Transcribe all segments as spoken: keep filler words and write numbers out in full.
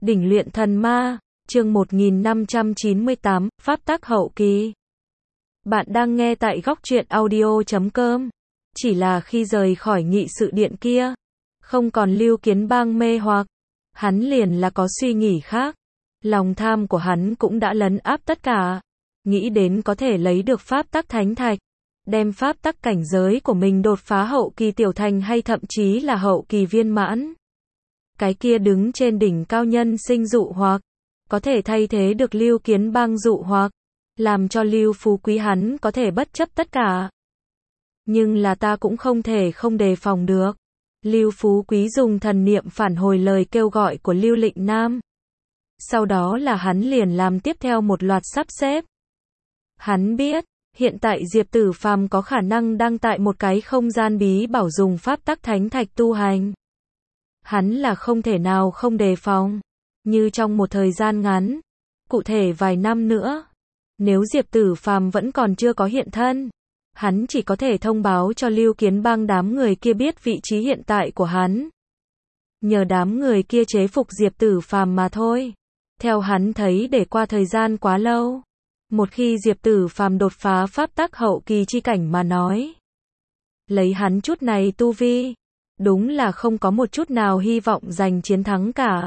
Đỉnh luyện thần ma, chương một nghìn năm trăm chín mươi tám, Pháp tắc hậu kỳ. Bạn đang nghe tại góc truyện audio chấm com. Chỉ là khi rời khỏi nghị sự điện kia, không còn Lưu Kiến Bang mê hoặc, hắn liền là có suy nghĩ khác. Lòng tham của hắn cũng đã lấn áp tất cả, nghĩ đến có thể lấy được pháp tắc thánh thạch, đem pháp tắc cảnh giới của mình đột phá hậu kỳ tiểu thành hay thậm chí là hậu kỳ viên mãn. Cái kia đứng trên đỉnh cao nhân sinh dụ hoặc, có thể thay thế được Lưu Kiến Bang dụ hoặc, làm cho Lưu Phú Quý hắn có thể bất chấp tất cả. Nhưng là ta cũng không thể không đề phòng được. Lưu Phú Quý dùng thần niệm phản hồi lời kêu gọi của Lưu Lịnh Nam. Sau đó là hắn liền làm tiếp theo một loạt sắp xếp. Hắn biết, hiện tại Diệp Tử Phàm có khả năng đang tại một cái không gian bí bảo dùng pháp tắc thánh thạch tu hành. Hắn là không thể nào không đề phòng. Như trong một thời gian ngắn, cụ thể vài năm nữa, nếu Diệp Tử Phàm vẫn còn chưa có hiện thân, hắn chỉ có thể thông báo cho Lưu Kiến Bang đám người kia biết vị trí hiện tại của hắn. Nhờ đám người kia chế phục Diệp Tử Phàm mà thôi. Theo hắn thấy để qua thời gian quá lâu, một khi Diệp Tử Phàm đột phá pháp tắc hậu kỳ chi cảnh mà nói, lấy hắn chút này tu vi, đúng là không có một chút nào hy vọng giành chiến thắng cả.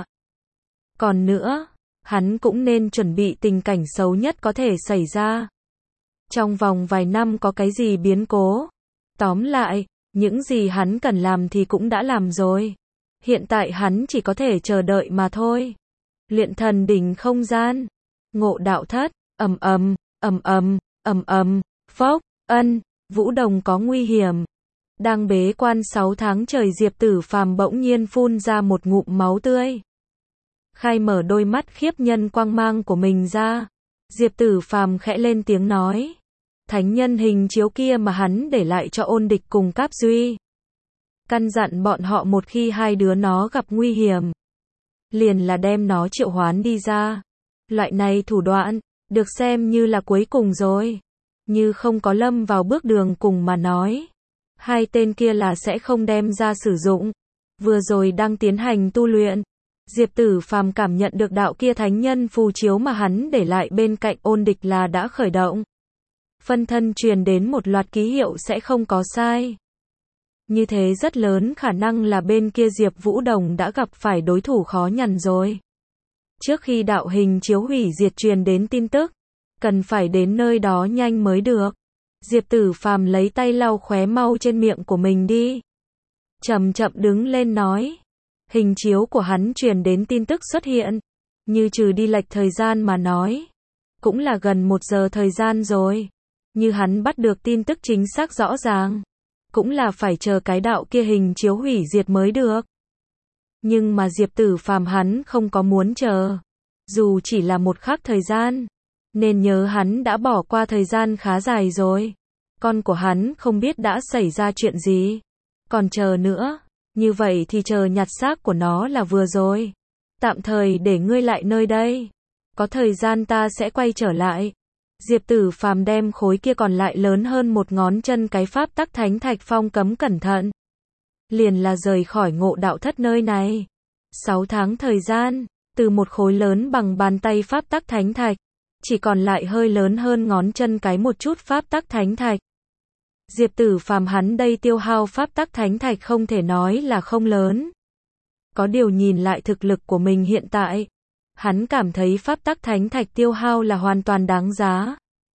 Còn nữa, hắn cũng nên chuẩn bị tình cảnh xấu nhất có thể xảy ra. Trong vòng vài năm có cái gì biến cố. Tóm lại, những gì hắn cần làm thì cũng đã làm rồi. Hiện tại hắn chỉ có thể chờ đợi mà thôi. Luyện thần đỉnh không gian, Ngộ Đạo Thất, ầm ầm, ầm ầm, ầm ầm, phốc, ân, Vũ Đồng có nguy hiểm. Đang bế quan sáu tháng trời Diệp Tử Phàm bỗng nhiên phun ra một ngụm máu tươi. Khai mở đôi mắt khiếp nhân quang mang của mình ra. Diệp Tử Phàm khẽ lên tiếng nói. Thánh nhân hình chiếu kia mà hắn để lại cho Ôn Địch cùng Cáp Duy. Căn dặn bọn họ một khi hai đứa nó gặp nguy hiểm, liền là đem nó triệu hoán đi ra. Loại này thủ đoạn, được xem như là cuối cùng rồi. Như không có lâm vào bước đường cùng mà nói, hai tên kia là sẽ không đem ra sử dụng. Vừa rồi đang tiến hành tu luyện, Diệp Tử Phàm cảm nhận được đạo kia thánh nhân phù chiếu mà hắn để lại bên cạnh Ôn Địch là đã khởi động. Phân thân truyền đến một loạt ký hiệu sẽ không có sai. Như thế rất lớn khả năng là bên kia Diệp Vũ Đồng đã gặp phải đối thủ khó nhằn rồi. Trước khi đạo hình chiếu hủy diệt truyền đến tin tức, cần phải đến nơi đó nhanh mới được. Diệp Tử Phàm lấy tay lau khóe máu trên miệng của mình đi. Chậm chậm đứng lên nói. Hình chiếu của hắn truyền đến tin tức xuất hiện. Như trừ đi lệch thời gian mà nói, cũng là gần một giờ thời gian rồi. Như hắn bắt được tin tức chính xác rõ ràng, cũng là phải chờ cái đạo kia hình chiếu hủy diệt mới được. Nhưng mà Diệp Tử Phàm hắn không có muốn chờ. Dù chỉ là một khắc thời gian, nên nhớ hắn đã bỏ qua thời gian khá dài rồi. Con của hắn không biết đã xảy ra chuyện gì. Còn chờ nữa, như vậy thì chờ nhặt xác của nó là vừa rồi. Tạm thời để ngươi lại nơi đây. Có thời gian ta sẽ quay trở lại. Diệp Tử Phàm đem khối kia còn lại lớn hơn một ngón chân cái pháp tắc thánh thạch phong cấm cẩn thận. Liền là rời khỏi Ngộ Đạo Thất nơi này. Sáu tháng thời gian, từ một khối lớn bằng bàn tay pháp tắc thánh thạch, chỉ còn lại hơi lớn hơn ngón chân cái một chút pháp tắc thánh thạch. Diệp Tử Phàm hắn đây tiêu hao pháp tắc thánh thạch không thể nói là không lớn. Có điều nhìn lại thực lực của mình hiện tại, hắn cảm thấy pháp tắc thánh thạch tiêu hao là hoàn toàn đáng giá.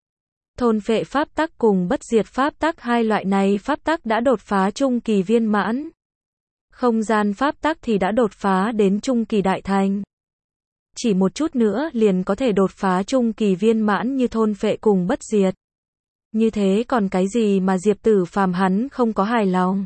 Thôn phệ pháp tắc cùng bất diệt pháp tắc hai loại này pháp tắc đã đột phá trung kỳ viên mãn. Không gian pháp tắc thì đã đột phá đến trung kỳ đại thành. Chỉ một chút nữa liền có thể đột phá trung kỳ viên mãn như thôn phệ cùng bất diệt. Như thế còn cái gì mà Diệp Tử Phàm hắn không có hài lòng.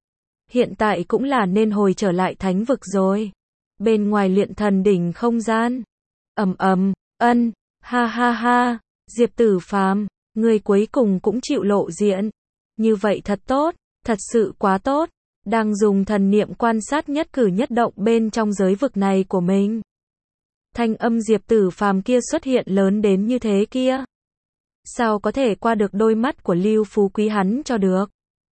Hiện tại cũng là nên hồi trở lại thánh vực rồi. Bên ngoài luyện thần đỉnh không gian. Ầm ầm, ân, ha ha ha, Diệp Tử Phàm, người cuối cùng cũng chịu lộ diện. Như vậy thật tốt, thật sự quá tốt. Đang dùng thần niệm quan sát nhất cử nhất động bên trong giới vực này của mình. Thanh âm Diệp Tử Phàm kia xuất hiện lớn đến như thế kia. Sao có thể qua được đôi mắt của Lưu Phú Quý hắn cho được.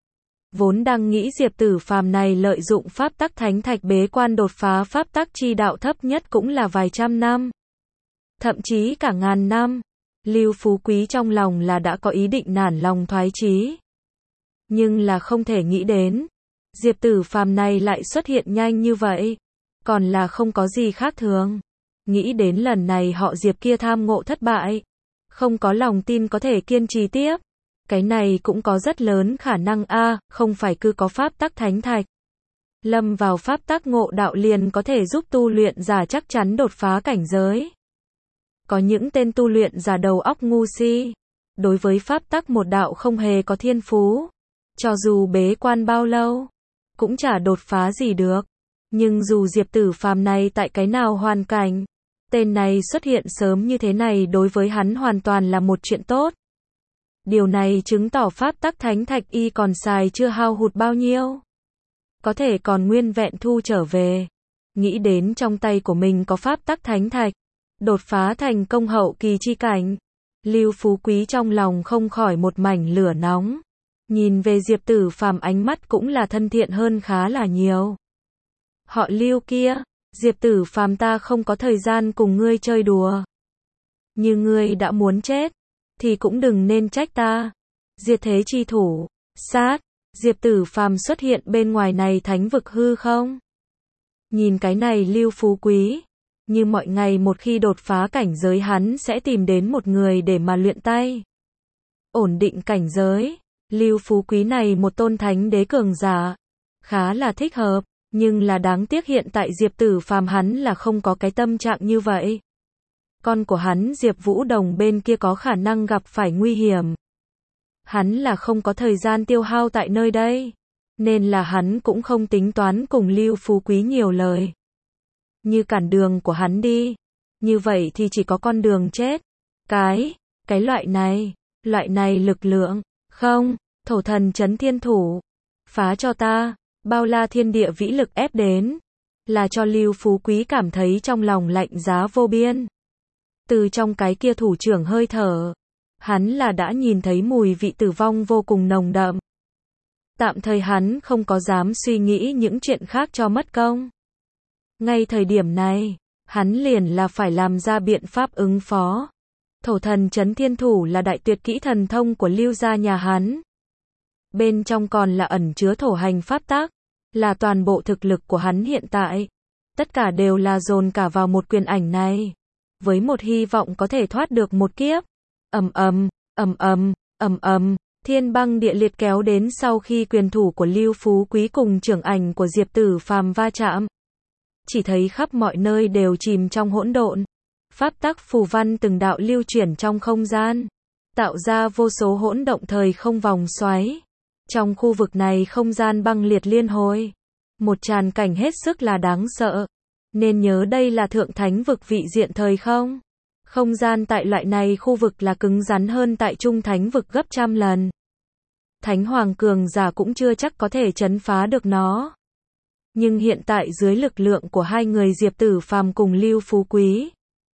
Vốn đang nghĩ Diệp Tử Phàm này lợi dụng pháp tắc thánh thạch bế quan đột phá pháp tắc chi đạo thấp nhất cũng là vài trăm năm, thậm chí cả ngàn năm. Lưu Phú Quý trong lòng là đã có ý định nản lòng thoái chí. Nhưng là không thể nghĩ đến, Diệp Tử Phàm này lại xuất hiện nhanh như vậy, còn là không có gì khác thường. Nghĩ đến lần này họ Diệp kia tham ngộ thất bại, không có lòng tin có thể kiên trì tiếp. Cái này cũng có rất lớn khả năng a, không phải cứ có pháp tắc thánh thạch. Lâm vào pháp tắc ngộ đạo liền có thể giúp tu luyện giả chắc chắn đột phá cảnh giới. Có những tên tu luyện giả đầu óc ngu si, đối với pháp tắc một đạo không hề có thiên phú. Cho dù bế quan bao lâu, cũng chả đột phá gì được. Nhưng dù Diệp Tử Phàm này tại cái nào hoàn cảnh, tên này xuất hiện sớm như thế này đối với hắn hoàn toàn là một chuyện tốt. Điều này chứng tỏ pháp tắc thánh thạch y còn xài chưa hao hụt bao nhiêu. Có thể còn nguyên vẹn thu trở về. Nghĩ đến trong tay của mình có pháp tắc thánh thạch, đột phá thành công hậu kỳ chi cảnh. Lưu Phú Quý trong lòng không khỏi một mảnh lửa nóng. Nhìn về Diệp Tử Phàm ánh mắt cũng là thân thiện hơn khá là nhiều. Họ Lưu kia, Diệp Tử Phàm ta không có thời gian cùng ngươi chơi đùa. Như ngươi đã muốn chết, thì cũng đừng nên trách ta. Diệt thế chi thủ, sát, Diệp Tử Phàm xuất hiện bên ngoài này thánh vực hư không? Nhìn cái này Lưu Phú Quý, như mọi ngày một khi đột phá cảnh giới hắn sẽ tìm đến một người để mà luyện tay. Ổn định cảnh giới, Lưu Phú Quý này một tôn thánh đế cường giả, khá là thích hợp, nhưng là đáng tiếc hiện tại Diệp Tử Phàm hắn là không có cái tâm trạng như vậy. Con của hắn Diệp Vũ Đồng bên kia có khả năng gặp phải nguy hiểm. Hắn là không có thời gian tiêu hao tại nơi đây, nên là hắn cũng không tính toán cùng Lưu Phú Quý nhiều lời. Như cản đường của hắn đi, như vậy thì chỉ có con đường chết. Cái, cái loại này, loại này lực lượng, không, thổ thần chấn thiên thủ, phá cho ta, bao la thiên địa vĩ lực ép đến, là cho Lưu Phú Quý cảm thấy trong lòng lạnh giá vô biên. Từ trong cái kia thủ trưởng hơi thở, hắn là đã nhìn thấy mùi vị tử vong vô cùng nồng đậm. Tạm thời hắn không có dám suy nghĩ những chuyện khác cho mất công. Ngay thời điểm này, hắn liền là phải làm ra biện pháp ứng phó. Thổ thần chấn thiên thủ là đại tuyệt kỹ thần thông của Lưu gia nhà hắn. Bên trong còn là ẩn chứa thổ hành pháp tắc, là toàn bộ thực lực của hắn hiện tại. Tất cả đều là dồn cả vào một quyền ảnh này, với một hy vọng có thể thoát được một kiếp. Ầm ầm, ầm ầm, ầm ầm, thiên băng địa liệt kéo đến sau khi quyền thủ của Lưu Phú Quý cùng trưởng ảnh của Diệp Tử Phàm va chạm. Chỉ thấy khắp mọi nơi đều chìm trong hỗn độn. Pháp tắc phù văn từng đạo lưu chuyển trong không gian, tạo ra vô số hỗn động thời không vòng xoáy. Trong khu vực này không gian băng liệt liên hồi, một tràn cảnh hết sức là đáng sợ. Nên nhớ đây là thượng thánh vực vị diện thời không. Không gian tại loại này khu vực là cứng rắn hơn tại trung thánh vực gấp trăm lần. Thánh hoàng cường giả cũng chưa chắc có thể trấn phá được nó. Nhưng hiện tại dưới lực lượng của hai người Diệp Tử Phàm cùng Lưu Phú Quý,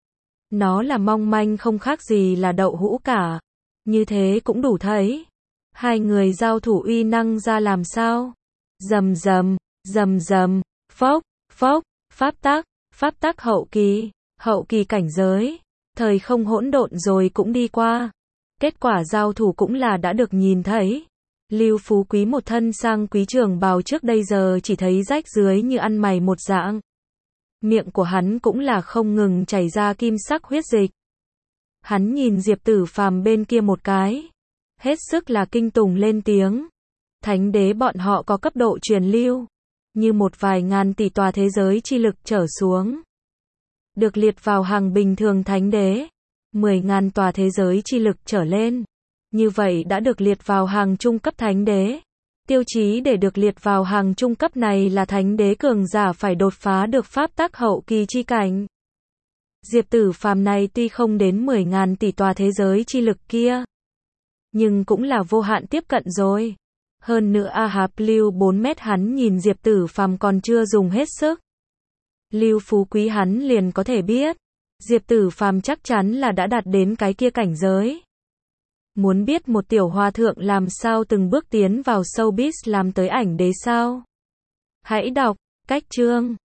nó là mong manh không khác gì là đậu hũ cả. Như thế cũng đủ thấy hai người giao thủ uy năng ra làm sao. Rầm rầm, rầm rầm, phốc, phốc, pháp tắc, pháp tắc hậu kỳ, hậu kỳ cảnh giới, thời không hỗn độn rồi cũng đi qua. Kết quả giao thủ cũng là đã được nhìn thấy. Lưu Phú Quý một thân sang quý trường bào trước đây giờ chỉ thấy rách dưới như ăn mày một dạng. Miệng của hắn cũng là không ngừng chảy ra kim sắc huyết dịch. Hắn nhìn Diệp Tử Phàm bên kia một cái, hết sức là kinh tủng lên tiếng. Thánh đế bọn họ có cấp độ truyền lưu, như một vài ngàn tỷ tòa thế giới chi lực trở xuống, được liệt vào hàng bình thường thánh đế. Mười ngàn tòa thế giới chi lực trở lên, như vậy đã được liệt vào hàng trung cấp thánh đế. Tiêu chí để được liệt vào hàng trung cấp này là thánh đế cường giả phải đột phá được pháp tắc hậu kỳ chi cảnh. Diệp Tử Phàm này tuy không đến mười ngàn tỷ tòa thế giới chi lực kia, nhưng cũng là vô hạn tiếp cận rồi. Hơn nữa A Hạp Lưu bốn mét hắn nhìn Diệp Tử Phàm còn chưa dùng hết sức. Lưu Phú Quý hắn liền có thể biết, Diệp Tử Phàm chắc chắn là đã đạt đến cái kia cảnh giới. Muốn biết một tiểu hòa thượng làm sao từng bước tiến vào showbiz làm tới ảnh đế sao? Hãy đọc cách chương